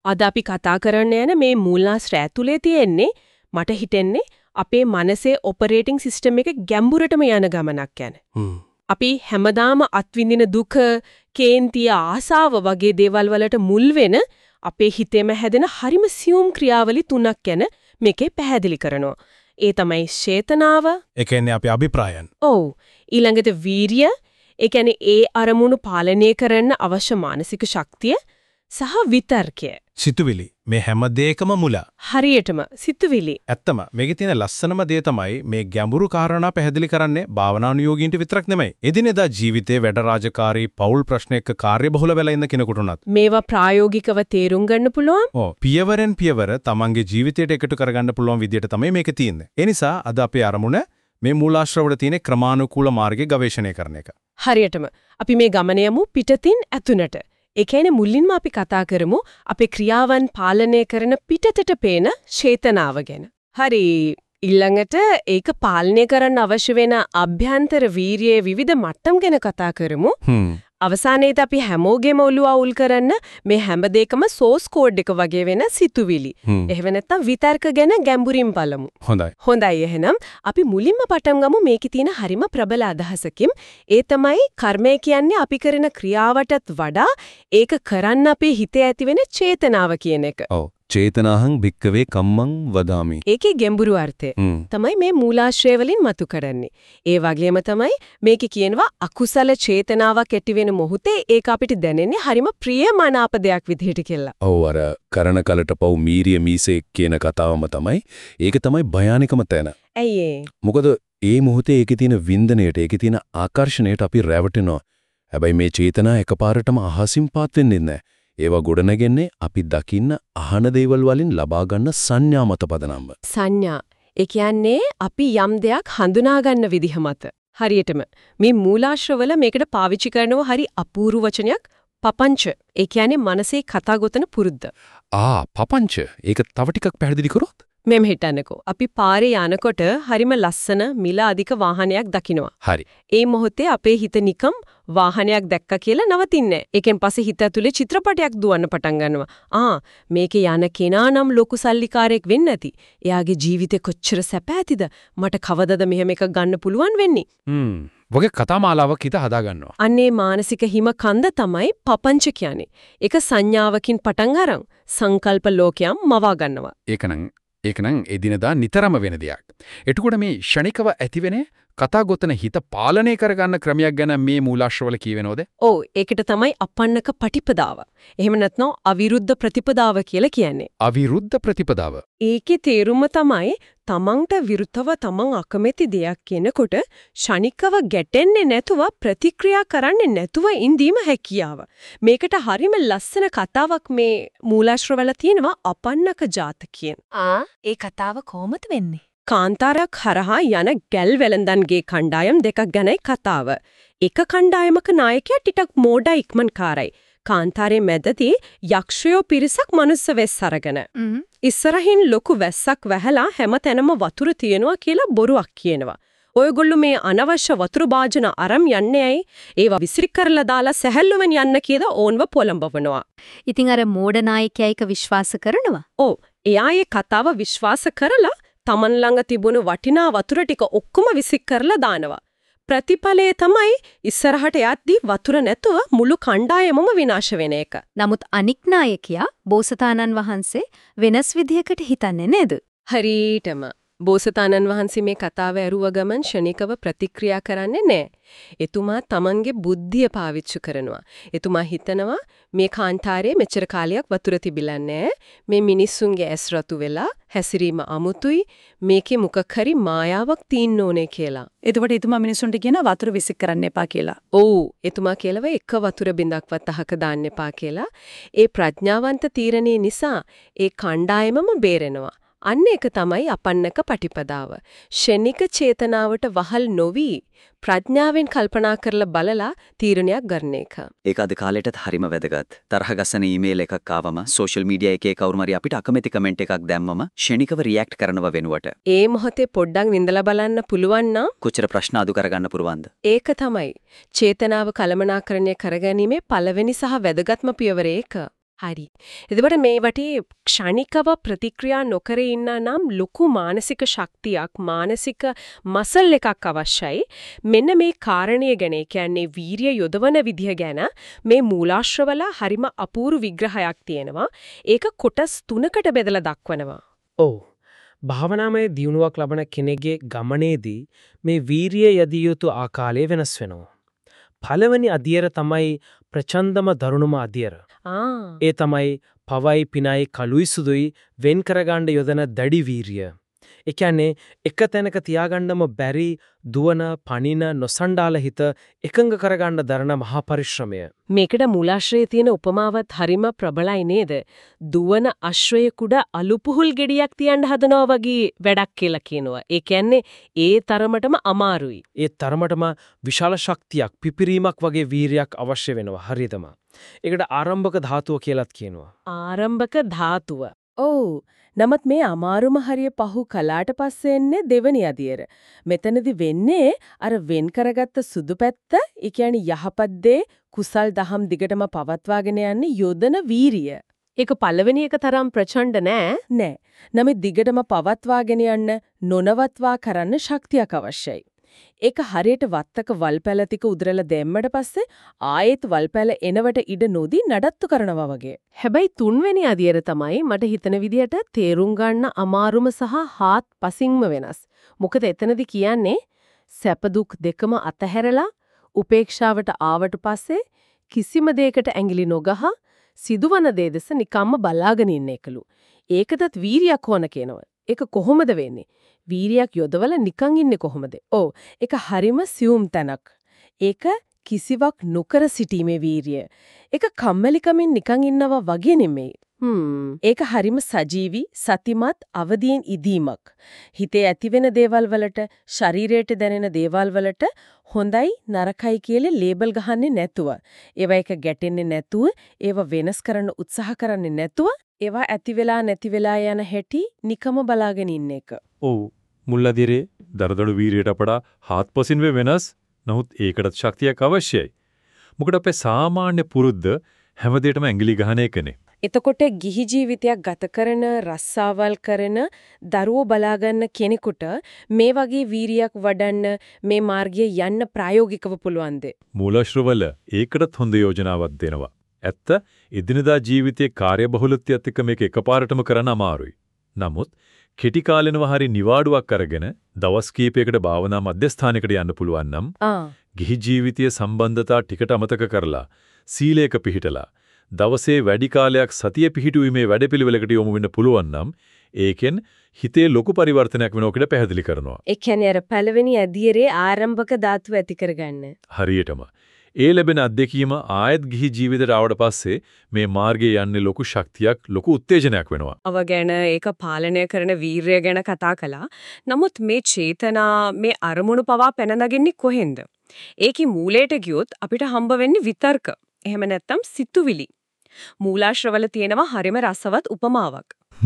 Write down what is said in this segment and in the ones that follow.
අද අපි කතා කරන්න යන මේ මූලාශ්‍රය ඇතුලේ තියෙන්නේ මට හිතෙන්නේ අපේ මනසේ ඔපරේටිං සිස්ටම් එක ගැඹුරටම යන ගමනක් යන. අපි හැමදාම අත්විඳින දුක, කේන්තිය, ආසාව වගේ දේවල් වලට මුල් වෙන අපේ හිතේම හැදෙන හරිම සියුම් ක්‍රියාවලි තුනක් ගැන මේකේ පැහැදිලි කරනවා. ඒ තමයි චේතනාව. ඒ කියන්නේ අපේ අභිප්‍රායන්. ඔව්. ඊළඟට වීරිය. ඒ කියන්නේ ඒ අරමුණු පාලනය කරන්න අවශ්‍ය මානසික ශක්තිය සහ විතර්කය. සිතුවිලි. මේ හැම දෙයකම මුල. හරියටම සිතුවිලි. ඇත්තම මේකේ තියෙන ලස්සනම දේ තමයි මේ ගැඹුරු කාරණා පැහැදිලි කරන්නේ භාවනානුයෝගීන්ට විතරක් නෙමෙයි. එදිනෙදා ජීවිතේ වැඩ රාජකාරී පෞල් ප්‍රශ්න එක්ක කාර්යබහුල වෙලා ඉන්න කෙනෙකුට උනත් මේවා ප්‍රායෝගිකව තේරුම් ගන්න පුළුවන්. ඔව්. පියවරෙන් පියවර තමන්ගේ ජීවිතයට එකතු කරගන්න පුළුවන් විදියට තමයි මේක තියෙන්නේ. ඒ නිසා අද අපේ අරමුණ මේ මූලාශ්‍රවල තියෙන ක්‍රමානුකූල මාර්ගයේ ගවේෂණය කරන එක. හරියටම අපි මේ ගමන යමු පිටතින් ඇතුළට. ඒ කියන්නේ මුලින්ම අපි කතා කරමු අපේ ක්‍රියාවන් පාලනය කරන පිටතට පේන චේතනාව ගැන. හරි. ඊළඟට ඒක පාලනය කරන්න අවශ්‍ය වෙන අභ්‍යන්තර වීරියේ විවිධ මට්ටම් ගැන කතා කරමු. අවසානයේදී අපි හැමෝගෙම ඔළුව අවුල් කරන්න මේ හැම දෙයකම සෝස් කෝඩ් එක වගේ වෙන සිතුවිලි. එහෙම නැත්නම් විතර්ක ගැන ගැඹුරින් බලමු. හොඳයි. හොඳයි එහෙනම් අපි මුලින්ම පටන් ගමු මේකේ තියෙන හරිම ප්‍රබල අදහසකින්. ඒ තමයි කර්මය කියන්නේ අපි කරන ක්‍රියාවටත් වඩා ඒක කරන්න අපේ හිතේ ඇති වෙන චේතනාව කියන එක. ඔව්. චේතනාහං භික්කවේ කම්මං වදාමි. ඒකේ ගැඹුරු අර්ථය තමයි මේ මූලාශ්‍රය වලින් මතු කරන්නේ. ඒ වගේම තමයි මේකේ කියනවා අකුසල චේතනාවක් ඇති වෙන මොහොතේ ඒක අපිට දැනෙන්නේ හරිම ප්‍රියමනාප දෙයක් විදිහට කියලා. ඔව් අර කරන කලට පව් මීරිය මීසේ කියන කතාවම තමයි. ඒක තමයි භයානකම තැන. ඇයි ඒ? මොකද ඒ මොහොතේ ඒකේ තියෙන වින්දනයට, ඒකේ තියෙන ආකර්ෂණයට අපි රැවටෙනවා. හැබැයි මේ චේතනා එකපාරටම අහසින් පාත් වෙන්නේ නැහැ. ඒවා ගොඩනගන්නේ අපි දකින්න අහන දේවල් වලින් ලබා ගන්න සංඥා මත පදනම්ව. සංඥා. ඒ කියන්නේ අපි යම් දෙයක් හඳුනා ගන්න විදිහ මත. හරියටම මේ මූලාශ්‍රවල මේකට පාවිච්චි කරනව හරි අපූර්ව වචනයක් පපංච. ඒ කියන්නේ මනසේ කතා ගොතන පුරුද්ද. පපංච. ඒක තව ටිකක් පැහැදිලි කරොත්? මෙම් හිතන්නකෝ. අපි පාරේ යනකොට හරිම ලස්සන මිල අධික වාහනයක් දකිනවා. හරි. ඒ මොහොතේ අපේ හිත නිකම් වාහනයක් දැක්කා කියලා නවතින්නේ. ඒකෙන් පස්සේ හිත ඇතුලේ චිත්‍රපටයක් දුවන්න පටන් ගන්නවා. මේකේ යන කෙනා නම් ලොකු සල්ලිකාරයෙක් වෙන්න ඇති. එයාගේ ජීවිතේ කොච්චර සැප ඇතිද? මට කවදද මෙහෙම එකක් ගන්න පුළුවන් වෙන්නේ? වගේ කතා මාලාවක් හිත හදා ගන්නවා. අන්නේ මානසික හිම කන්ද තමයි පපංච කියන්නේ. ඒක සංඥාවකින් පටන් අරන් සංකල්ප ලෝකයන් මවා ගන්නවා. ඒකනම් එදිනදා නිතරම වෙන දෙයක්. එතකොට මේ ෂණිකව ඇතිවෙන කතා ගොතන හිත පාලනය කරගන්න ක්‍රමයක් ගැන මේ මූලාශ්‍රවල කියවෙනවද? ඔව් ඒකට තමයි අපන්නක පටිපදාව. එහෙම නැත්නම් අවිරුද්ධ ප්‍රතිපදාව කියලා කියන්නේ. අවිරුද්ධ ප්‍රතිපදාව. ඒකේ තේරුම තමයි තමන්ට විරුද්ධව තමන් අකමැති දෙයක් කියනකොට ෂණිකව ගැටෙන්නේ නැතුව ප්‍රතික්‍රියා කරන්නේ නැතුව ඉඳීම හැකියාව. මේකට හරිම ලස්සන කතාවක් මේ මූලාශ්‍රවල තියෙනවා අපන්නක ජාතකයෙන්. ඒ කතාව කොහොමද වෙන්නේ? කාන්තාරයක් හරහා යන ගැල් වෙලඳන්ගේ කණ්ඩායම් දෙකක් ගැනයි කතාව. එක කණ්ඩායමක නායකයා ටිකක් මෝඩා ඉක්මන්කාරයි. කාන්තාරයේ මැදදී යක්ෂයෝ පිරිසක් මනුස්ස වෙස් අරගෙන. ඉස්සරහින් ලොකු වැස්සක් වැහලා හැමතැනම වතුර තියෙනවා කියලා බොරුවක් කියනවා. ඔයගොල්ලෝ මේ අනවශ්‍ය වතුර භාජන අරන් යන්නේ ඇයි? ඒවා විසිරි කරලා දාලා සැහැල්ලුවෙන් යන්න කියලා ඕන්ව පොළඹවනවා. ඉතින් අර මෝඩ නායකයා ඒක විශ්වාස කරනවා. ඔව්. එයා ඒ කතාව විශ්වාස කරලා තමන් ළඟ තිබුණු වටිනා වතුර ටික ඔක්කොම විසික් කරලා දානවා. ප්‍රතිඵලය තමයි ඉස්සරහට යද්දී වතුර නැතුව මුළු කණ්ඩායමම විනාශ වෙන එක. නමුත් අනික් නායකයා බෝසතාණන් වහන්සේ වෙනස් විදිහකට හිතන්නේ නේද? හරියටම බෝසතාණන් වහන්සේ මේ කතාව ඇරුව ගමන් ෂණිකව ප්‍රතික්‍රියා කරන්නේ නැහැ. එතුමා තමන්ගේ බුද්ධිය පාවිච්චි කරනවා. එතුමා හිතනවා මේ කාන්තාරයේ මෙච්චර කාලයක් වතුර තිබිලා නැහැ. මේ මිනිස්සුන්ගේ ඇස් රතු වෙලා හැසිරීම අමුතුයි. මේකේ මොකක් හරි මායාවක් තියෙන්න ඕනේ කියලා. එතකොට එතුමා මිනිස්සුන්ට කියන වතුර විසික් කරන්න එපා කියලා. ඔව්. එතුමා කියලව එක වතුර බින්දක්වත් අහක දාන්න එපා කියලා. ඒ ප්‍රඥාවන්ත තීරණය නිසා ඒ කණ්ඩායමම බේරෙනවා. අන්න ඒක තමයි අපන්නක පටිපදාව. ෂණික චේතනාවට වහල් නොවි ප්‍රඥාවෙන් කල්පනා කරලා බලලා තීරණයක් ගන්න එක. ඒක අද කාලෙටත් හරිම වැදගත්. තරහ ගස්සන ඊමේල් එකක් ආවම සෝෂල් මීඩියා එකේ කවුරු හරි අපිට අකමැති කමෙන්ට් එකක් දැම්මම ෂණිකව රියැක්ට් කරනව වෙනුවට ඒ මොහොතේ පොඩ්ඩක් විඳලා බලන්න පුළුවන් නම් කොච්චර ප්‍රශ්න අඩු කරගන්න පුරවන්ද? ඒක තමයි චේතනාව කළමනාකරණය කරගැනීමේ පළවෙනි සහ වැදගත්ම පියවර ඒක. හරි. එතකොට මේ වටේ ක්ෂණිකව ප්‍රතික්‍රියා නොකර ඉන්න නම් ලොකු මානසික ශක්තියක් මානසික මසල් එකක් අවශ්‍යයි. මෙන්න මේ කාරණය ගැන කියන්නේ වීරිය යොදවන විදිහ ගැන මේ මූලාශ්‍රවල හරිම අපූර්ව විග්‍රහයක් තියෙනවා. ඒක කොටස් 3කට බෙදලා දක්වනවා. ඔව්. භාවනාමය දියුණුවක් ලබන කෙනෙක්ගේ ගමනේදී මේ වීරිය යදිය යුතු ආකාරය වෙනස් වෙනවා. පළවෙනි අධියර තමයි ප්‍රචණ්ඩම දරුණුම අධියර. ඒ තමයි පවයි පිනයි කළුයි සුදුයි වෙන් කරගන්න යොදන දැඩි වීරිය. ඒ කියන්නේ එක තැනක තියාගන්නම බැරි දුවන පණින නොසණ්ඩාල හිත එකඟ කරගන්න දරන මහා පරිශ්‍රමය. මේකට මූලාශ්‍රයේ තියෙන උපමාවත් හරිම ප්‍රබලයි නේද? දුවන අශ්වයෙකුට අලුපුහුල් ගෙඩියක් තියන්න හදනවා වගේ වැඩක් කියලා කියනවා. ඒ කියන්නේ ඒ තරමටම අමාරුයි. ඒ තරමටම විශාල ශක්තියක් පිපිරීමක් වගේ වීරියක් අවශ්‍ය වෙනවා. හරියටම. ඒකට ආරම්භක ධාතුව කියලාත් කියනවා. ආරම්භක ධාතුව. ඔව්. නමුත් මේ අමාරුම හරිය පහු කලාට පස්සේ එන්නේ දෙවනි අදියර. මෙතනදි වෙන්නේ අර වෙන් කරගත්ත සුදු පැත්ත, ඒ කියන්නේ යහපත් දේ කුසල් දහම් දිගටම පවත්වාගෙන යන්න යොදන වීරිය. ඒක පළවෙනි එක තරම් ප්‍රචණ්ඩ නෑ. නමුත් දිගටම පවත්වාගෙන යන්න නොනවත්වා කරන්න ශක්තියක් අවශ්‍යයි. ඒක හරියට වත්තක වල්පැල ටික උදරලා දැම්මට පස්සේ ආයෙත් වල්පැල එනවට ඉඩ නොදී නඩත්තු කරනවා වගේ. හැබැයි තුන්වෙනි අදියර තමයි මට හිතන විදියට තේරුම් ගන්න අමාරුම සහ හාත්පසින්ම වෙනස්. මොකද එතනදි කියන්නේ සැප දුක් දෙකම අතහැරලා උපේක්ෂාවට ආවට පස්සේ කිසිම දෙයකට ඇඟිලි නොගහ සිදුවන දේ දෙස නිකම්ම බලාගෙන ඉන්න එකලු. ඒකටත් වීරියක් ඕන කියනවා. ඒක කොහොමද වෙන්නේ? වීරියක් යොදවල නිකන් ඉන්නේ කොහොමද? ඔව්. ඒක හරිම සියුම් තැනක්. ඒක කිසිවක් නොකර සිටීමේ වීරිය. ඒක කම්මැලිකමින් නිකන් ඉන්නවා වගේ නෙමෙයි. ඒක හරිම සජීවි, සතිමත්, අවදියෙන් ඉදීමක්. හිතේ ඇතිවෙන දේවල් වලට, ශරීරයට දැනෙන දේවල් වලට හොඳයි නරකයි කියලා ලේබල් ගහන්නේ නැතුව, ඒවා එක ගැටෙන්නේ නැතුව, ඒවා වෙනස් කරන්න උත්සාහ කරන්නේ නැතුව, ඒවා ඇති වෙලා නැති වෙලා යන හැටි නිකම බලාගෙන ඉන්න එක. ඔව්. මුල්ලදිරේ දරදඬු වීරියට වඩා හාත්පසින් වෙනස්. නමුත් ඒකටත් ශක්තියක් අවශ්‍යයි. මොකද අපේ සාමාන්‍ය පුරුද්ද හැමදේටම ඇඟිලි ගහන එකනේ. එතකොට ගිහි ජීවිතයක් ගත කරන රස්සාවල් කරන දරුවෝ බලාගන්න කෙනෙකුට මේ වගේ වීරියක් වඩන්න මේ මාර්ගයේ යන්න ප්‍රායෝගිකව පුළුවන්ද? මූලාශ්‍රවල ඒකටත් හොඳ යෝජනාවක් දෙනවා. ඇත්ත එදිනදා ජීවිතයේ කාර්යබහුලත්වයත් එක්ක මේක එකපාරටම කරන්න අමාරුයි. නමුත් කෙටි කාලෙනව හරි නිවාඩුවක් අරගෙන දවස් කීපයකට භාවනා මධ්‍යස්ථානයකට යන්න පුළුවන් නම් ගිහි ජීවිතයේ සම්බන්ධතා ටිකට අමතක කරලා සීලයක පිහිටලා දවසේ වැඩි කාලයක් සතිය පිහිටුවීමේ වැඩපිළිවෙලකට යොමු වෙන්න පුළුවන් නම් ඒකෙන් හිතේ ලොකු පරිවර්තනයක් වෙනවකට පැහැදිලි කරනවා. ඒ කියන්නේ අර පළවෙනි අධීරේ ආරම්භක ධාතුව ඇති කරගන්න. හරියටම. ඒ ලැබෙන අත්දැකීම ආයත් ගිහි ජීවිතයට ආවට පස්සේ මේ මාර්ගයේ යන්නේ ලොකු ශක්තියක්, ලොකු උත්තේජනයක් වෙනවා. අව ගැන ඒක පාලනය කරන වීරය ගැන කතා කළා. නමුත් මේ චේතනා, මේ අරමුණු පවා පැන නගින්නේ කොහෙන්ද? ඒකේ මූලයට ගියොත් අපිට හම්බ වෙන්නේ විතර්ක. එහෙම නැත්නම් සිතුවිලි. මූලාශ්‍රවල තියෙනවා හරිම රසවත් උපමාවක්.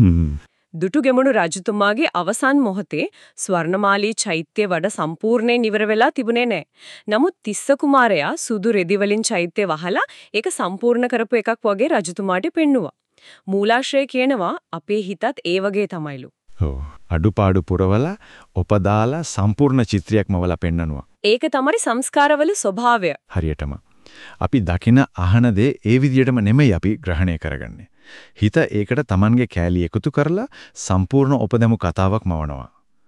දුටුගැමුණු රජතුමාගේ අවසන් මොහොතේ ස්වර්ණමාලී චෛත්‍ය වඩ සම්පූර්ණයෙන් ඉවර වෙලා තිබුණේ නැහැ. නමුත් තිස්ස කුමාරයා සුදු රෙදි වලින් චෛත්‍ය වහලා ඒක සම්පූර්ණ කරපු එකක් වගේ රජතුමාට පෙන්නුවා. මූලාශ්‍රය කියනවා අපේ හිතත් ඒ වගේ තමයිලු. ඔව්. අඩුපාඩු පුරවලා ඔපදාලා සම්පූර්ණ චිත්‍රයක්ම වල පෙන්නනවා. ඒක තමයි සංස්කාරවල ස්වභාවය. හරියටම. අපි දකින අහන දේ ඒ විදිහටම නෙමෙයි අපි ග්‍රහණය කරගන්නේ. හිත ඒකට Tamanගේ කෑලි එකතු කරලා සම්පූර්ණ උපදෙමු කතාවක් මවනවා.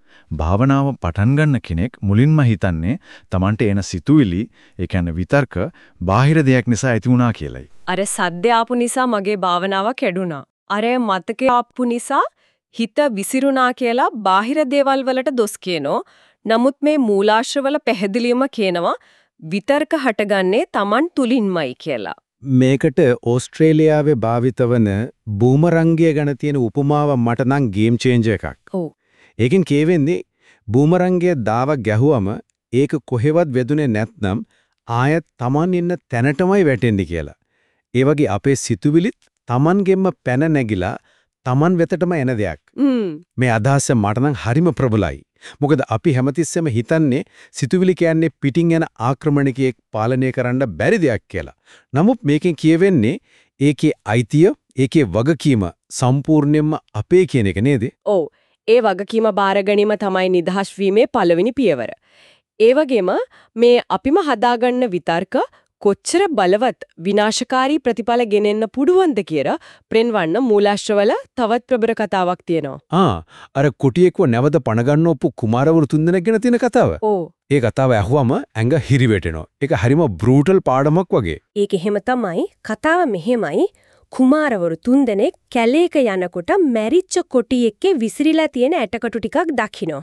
භාවනාව පටන් ගන්න කෙනෙක් මුලින්ම හිතන්නේ Tamanට එන සිතුවිලි, ඒ කියන්නේ විතර්ක, බාහිර දෙයක් නිසා ඇති වුණා කියලයි. අර සද්ද ආපු නිසා මගේ භාවනාව කැඩුනා. අර මතකේ ආපු නිසා හිත විසිරුණා කියලා බාහිර දේවල් වලට දොස් කියනෝ. නමුත් මේ මූලාශ්‍රවල පැහැදිලිවම කියනවා විතර්ක හටගන්නේ Taman තුලින්මයි කියලා. මේකට ඕස්ට්‍රේලියාවේ භාවිත වන බූමරංගය ගැන තියෙන උපමාව මට නම් ගේම් චේන්ජර් එකක්. ඔව්. ඒකෙන් කියවෙන්නේ බූමරංගය දාව ගැහුවම ඒක කොහෙවත් වැදුනේ නැත්නම් ආයෙත් Taman ඉන්න තැනටමයි වැටෙන්නේ කියලා. ඒ වගේ අපේ සිතුවිලිත් Tamanගෙන්ම පැන නැගිලා Taman වෙතටම එන දෙයක්. මේ අදහස මට නම් හරිම ප්‍රබලයි. මොකද අපි හැමතිස්සෙම හිතන්නේ සිතුවිලි කියන්නේ පිටින් යන ආක්‍රමණිකයෙක් පාලනය කරන්න බැරි දෙයක් කියලා. නමුත් මේකෙන් කියවෙන්නේ ඒකේ අයිතිය, ඒකේ වගකීම සම්පූර්ණයෙන්ම අපේ කියන එක නේද? ඔව්. ඒ වගකීම බාර ගැනීම තමයි නිදහස් වීමේ පළවෙනි පියවර. ඒ වගේම මේ අපිම හදාගන්න විතර්ක කොච්චර බලවත් විනාශකාරී ප්‍රතිඵල ගෙනෙන්න පුඩුවන්ද කියලා ප්‍රෙන්වන්න මූලාශ්‍රවල තවත් ප්‍රබල කතාවක් තියෙනවා. අර කුටියේකව නැවත පණ ගන්න ඔප්පු කුමාරවරු තුන්දෙනෙක් ගැන තියෙන කතාව. ඔව්. ඒ කතාව ඇහුවම ඇඟ හිරිවැටෙනවා. ඒක හරිම බෲටල් පාඩමක් වගේ. ඒක එහෙම තමයි. කතාව මෙහෙමයි. කුමාරවරු තුන්දෙනෙක් කැලේක යනකොට මැරිච්ච කොටියෙක්ගේ විසිරීලා තියෙන ඇටකටු ටිකක් දකිනවා.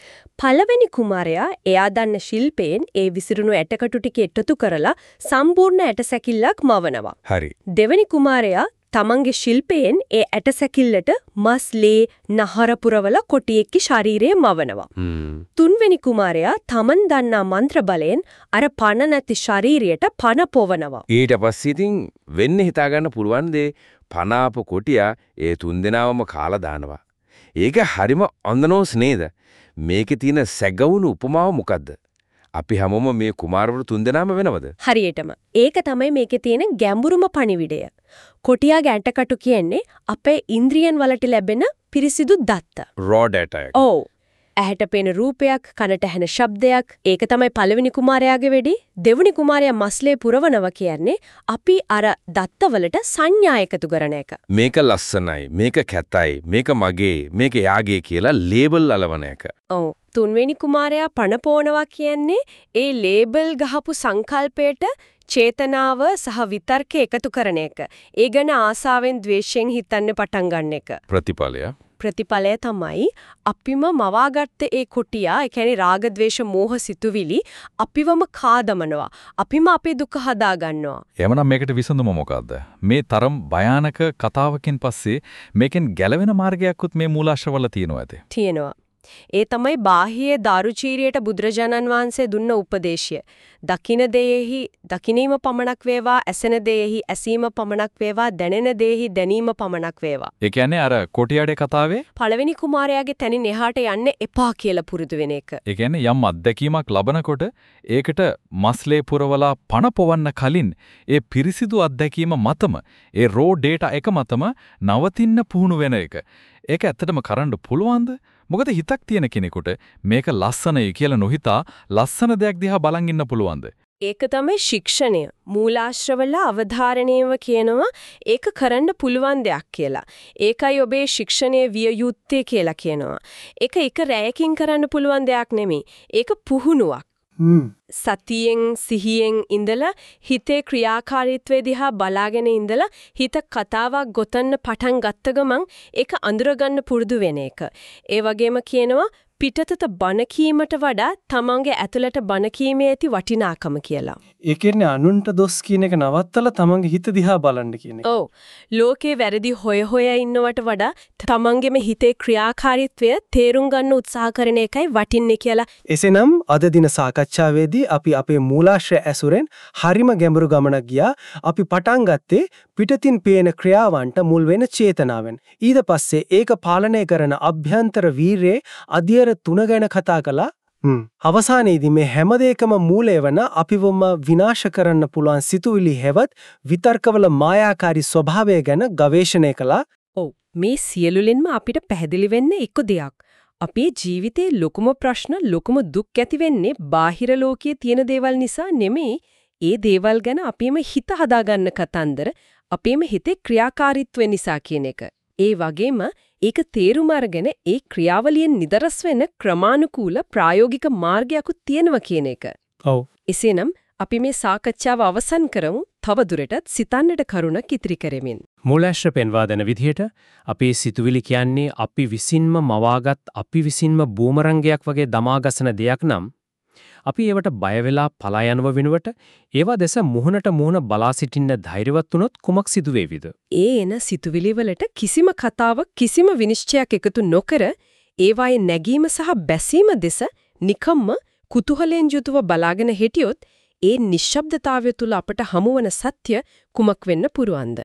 පළවෙනි කුමාරයා එයා දන්න ශිල්පයෙන් ඒ විසිරුණු ඇටකටු ටික එකතු කරලා සම්පූර්ණ ඇටසැකිල්ලක් මවනවා. හරි. දෙවෙනි කුමාරයා තමන්ගේ ශිල්පයෙන් ඒ ඇටසැකිල්ලට මස් ලේ නහර පුරවල කොටියෙක්ගේ ශරීරය මවනවා. තුන්වෙනි කුමාරයා තමන් දන්නා මන්ත්‍ර බලයෙන් අර පණ නැති ශරීරයට පණ පොවනවා. ඊට පස්සේ ඉතින් වෙන්නේ හිතාගන්න පුළුවන් දේ පනාප කොටියා ඒ තුන්දෙනාවම කාලා දානවා. ඒක හරිම ඔන්දනෝස් නේද? මේකේ තියෙන සැගවුණු උපමාව මොකද්ද? අපි හැමෝම මේ කුමාරවරු තුන්දෙනාම වෙනවද? හරියටම. ඒක තමයි මේකේ තියෙන ගැඹුරුම පණිවිඩය. කොටියාගේ ඇටකටු කියන්නේ අපේ ඉන්ද්‍රියන් වලට ලැබෙන පිරිසිදු දත්ත. raw data එක. ඔව්. ඇහැට පෙනෙන රූපයක්, කනට ඇහෙන ශබ්දයක්. ඒක තමයි පළවෙනි කුමාරයාගේ වෙඩි. දෙවෙනි කුමාරයා මස්ලේ පුරවනවා කියන්නේ අපි අර දත්තවලට සංඥා එකතු කරන එක. මේක ලස්සනයි, මේක කැතයි, මේක මගේ, මේක යාගේ කියලා ලේබල් අලවන එක. ඔව්. තුන්වෙනි කුමාරයා පණ පොවනවා කියන්නේ ඒ ලේබල් ගහපු සංකල්පයට චේතනාව සහ විතර්ක එකතු කරන එක. ඒ ගැන ආසාවෙන් ද්වේෂයෙන් හිතන්න පටන් ගන්න එක. ප්‍රතිඵලය තමයි අපිම මවාගත්ත ඒ කොටියා, ඒ කියන්නේ රාග ද්වේෂ මෝහ සිතුවිලි අපිවම කාදමනවා. අපිම අපේ දුක හදා ගන්නවා. එමනම් මේකට විසඳුම මොකද්ද? මේ තරම් භයානක කතාවකින් පස්සේ මේකෙන් ගැලවෙන මාර්ගයක්වත් මේ මූලාශ්‍රවල තියෙනවා. ඒ තමයි බාහ්‍ය දාරුචීරියට බුදුරජාණන් වහන්සේ දුන්න උපදේශය. දකින දෙයෙහි දකිනීම පමණක් වේවා, ඇසෙන දෙයෙහි ඇසීම පමණක් වේවා, දැනෙන දෙයෙහි දැනීම පමණක් වේවා. ඒ කියන්නේ අර කොටියාඩේ කතාවේ පළවෙනි කුමාරයාගේ තනින් එහාට යන්න එපා කියලා පුරුදු වෙන එක. ඒ කියන්නේ යම් අත්දැකීමක් ලබනකොට ඒකට මස්ලේ පුරවලා පණ පොවන්න කලින් ඒ පිරිසිදු අත්දැකීම මතම, ඒ රෝ ඩේටා එක මතම නවතින්න පුහුණු වෙන එක. ඒක ඇත්තටම කරන්න පුළුවන්ද? මොකද හිතක් තියෙන කෙනෙකුට මේක ලස්සනයි කියලා නොහිතා ලස්සන දෙයක් දිහා බලන් ඉන්න පුළුවන්ද? ඒක තමයි ශික්ෂණය. මූලාශ්‍රවල අවධාරණයව කියනවා ඒක කරන්න පුළුවන් දෙයක් කියලා. ඒකයි ඔබේ ශික්ෂණයේ විය යුත්තේ කියලා කියනවා. ඒක රැයකින් කරන්න පුළුවන් දෙයක් නෙමෙයි. ඒක පුහුණුවක්. සතියෙන් සිහියෙන් ඉඳලා හිතේ ක්‍රියාකාරීත්වය දිහා බලාගෙන ඉඳලා හිත කතාවක් ගොතන්න පටන් ගත්ත ගමන් ඒක අඳුරගන්න පුරුදු වෙන එක. ඒ වගේම කියනවා පිටතට බණ කීමට වඩා තමන්ගේ ඇතුළට බණ කීමේ ඇති වටිනාකම කියලා. ඒ කියන්නේ අනුන්ට දොස් කියන එක නවත්තලා තමන්ගේ හිත දිහා බලන්න කියන එක. ඔව්. ලෝකේ වැරදි හොය ඉන්නවට වඩා තමන්ගේම හිතේ ක්‍රියාකාරීත්වය තේරුම් ගන්න උත්සාහ කරන එකයි වටින්නේ කියලා. එසේනම් අද දින සාකච්ඡාවේදී අපි අපේ මූලාශ්‍රය ඇසුරෙන් හරිම ගැඹුරු ගමනක් ගියා. අපි පටන් ගත්තේ පිටතින් පේන ක්‍රියාවන්ට මුල් වෙන චේතනාවෙන්. ඊට පස්සේ ඒක පාලනය කරන අභ්‍යන්තර වීරයේ අධ්‍යයන තුන ගැන කතා කළා. අවසානයේදී මේ හැම දෙයකම මූලය වන අපිවම විනාශ කරන්න පුළුවන් සිතුවිලි හැවත් විතර්කවල මායාකාරී ස්වභාවය ගැන ගවේෂණය කළා. ඔව්. මේ සියලුලින්ම අපිට පැහැදිලි වෙන්නේ එක දෙයක්. අපේ ජීවිතේ ලොකුම ප්‍රශ්න, ලොකුම දුක් ඇති වෙන්නේ බාහිර ලෝකයේ තියෙන දේවල් නිසා නෙමෙයි. ඒ දේවල් ගැන අපේම හිත හදාගන්න කතන්දර, අපේම හිතේ ක්‍රියාකාරීත්වය නිසා කියන එක. ඒ වගේම ඒක තේරුම් අරගෙන ඒ ක්‍රියාවලියෙන් නිදරස් වෙන ක්‍රමානුකූල ප්‍රායෝගික මාර්ගයක් තියෙනවා කියන එක. ඔව්. එසේනම් අපි මේ සාකච්ඡාව අවසන් කරමු. තව දුරටත් සිතන්නට කරුණක් ඉතිරි කරමින්. මූලාශ්‍ර පෙන්වා දෙන විදිහට අපේ සිතුවිලි කියන්නේ අපි විසින්ම මවාගත්, අපි විසින්ම බූමරංගයක් වගේ දමාගසන දෙයක් නම් අපි ඒවට බය වෙලා පලා යනව වෙනුවට ඒවා දැස මුහුණට මුහුණ බලා සිටින්න ධෛර්යවත් වුණොත් කුමක් සිදු වේවිද? ඒ එන සිතුවිලි වලට කිසිම කතාවක්, කිසිම විනිශ්චයක් එකතු නොකර ඒවායේ නැගීම සහ බැසීම දෙස නිකම්ම කුතුහලයෙන් යුතුව බලාගෙන හිටියොත් ඒ නිශ්ශබ්දතාවය තුල අපට හමුවන සත්‍ය කුමක් වෙන්න පුරවන්ද?